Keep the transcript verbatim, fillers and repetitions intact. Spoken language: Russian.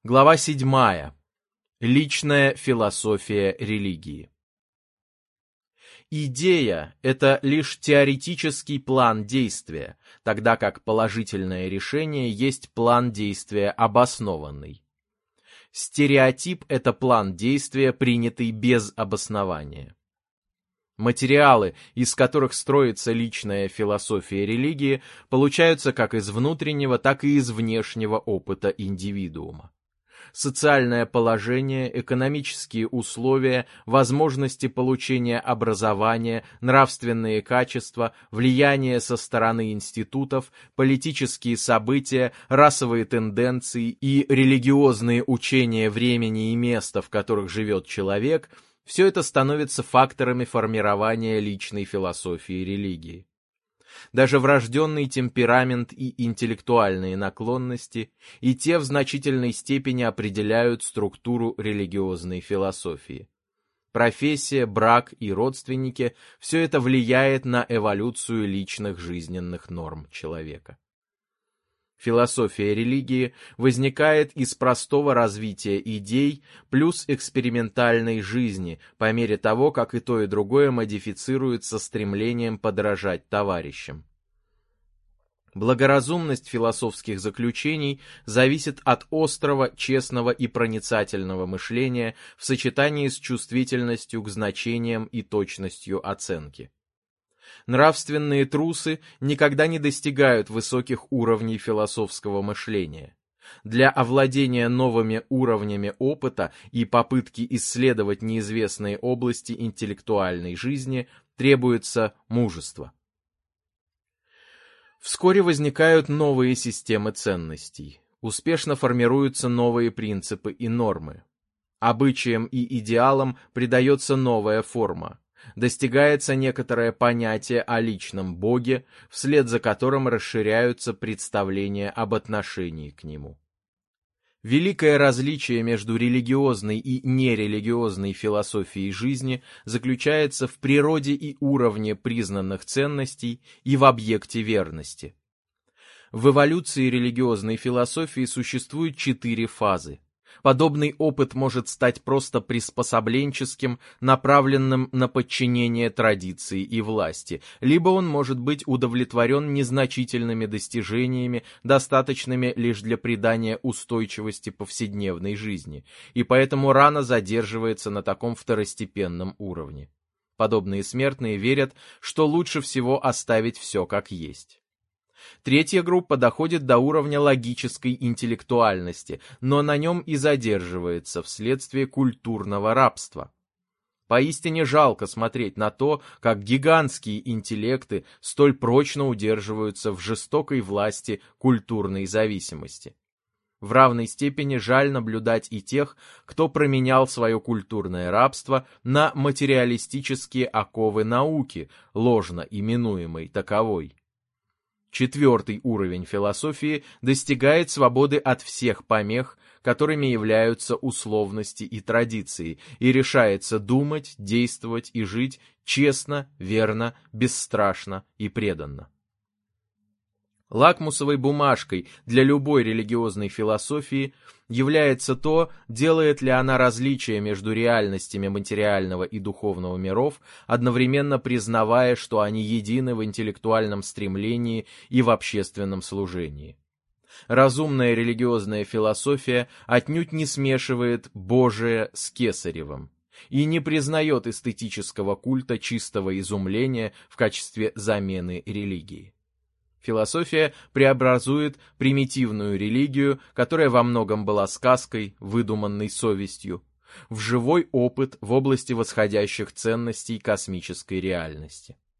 Глава седьмая. Личная философия религии. Идея – это лишь теоретический план действия, тогда как положительное решение есть план действия обоснованный. Стереотип – это план действия, принятый без обоснования. Материалы, из которых строится личная философия религии, получаются как из внутреннего, так и из внешнего опыта индивидуума. Социальное положение, экономические условия, возможности получения образования, нравственные качества, влияние со стороны институтов, политические события, расовые тенденции и религиозные учения времени и места, в которых живет человек – все это становится факторами формирования личной философии религии. Даже врожденный темперамент и интеллектуальные наклонности и те в значительной степени определяют структуру религиозной философии. Профессия, брак и родственники – все это влияет на эволюцию личных жизненных норм человека. Философия религии возникает из простого развития идей плюс экспериментальной жизни по мере того, как и то, и другое модифицируется стремлением подражать товарищам. Благоразумность философских заключений зависит от острого, честного и проницательного мышления в сочетании с чувствительностью к значениям и точностью оценки. Нравственные трусы никогда не достигают высоких уровней философского мышления. Для овладения новыми уровнями опыта и попытки исследовать неизвестные области интеллектуальной жизни требуется мужество. Вскоре возникают новые системы ценностей, успешно формируются новые принципы и нормы. Обычаям и идеалам придается новая форма. Достигается некоторое понятие о личном Боге, вслед за которым расширяются представления об отношении к Нему. Великое различие между религиозной и нерелигиозной философией жизни заключается в природе и уровне признанных ценностей и в объекте верности. В эволюции религиозной философии существует четыре фазы. Подобный опыт может стать просто приспособленческим, направленным на подчинение традиции и власти, либо он может быть удовлетворен незначительными достижениями, достаточными лишь для придания устойчивости повседневной жизни, и поэтому рано задерживается на таком второстепенном уровне. Подобные смертные верят, что лучше всего оставить все как есть. Третья группа доходит до уровня логической интеллектуальности, но на нем и задерживается вследствие культурного рабства. Поистине жалко смотреть на то, как гигантские интеллекты столь прочно удерживаются в жестокой власти культурной зависимости. В равной степени жаль наблюдать и тех, кто променял свое культурное рабство на материалистические оковы науки, ложно именуемой таковой. Четвертый уровень философии достигает свободы от всех помех, которыми являются условности и традиции, и решается думать, действовать и жить честно, верно, бесстрашно и преданно. Лакмусовой бумажкой для любой религиозной философии является то, делает ли она различие между реальностями материального и духовного миров, одновременно признавая, что они едины в интеллектуальном стремлении и в общественном служении. Разумная религиозная философия отнюдь не смешивает Божие с Кесаревым и не признает эстетического культа чистого изумления в качестве замены религии. Философия преобразует примитивную религию, которая во многом была сказкой, выдуманной совестью, в живой опыт в области восходящих ценностей космической реальности.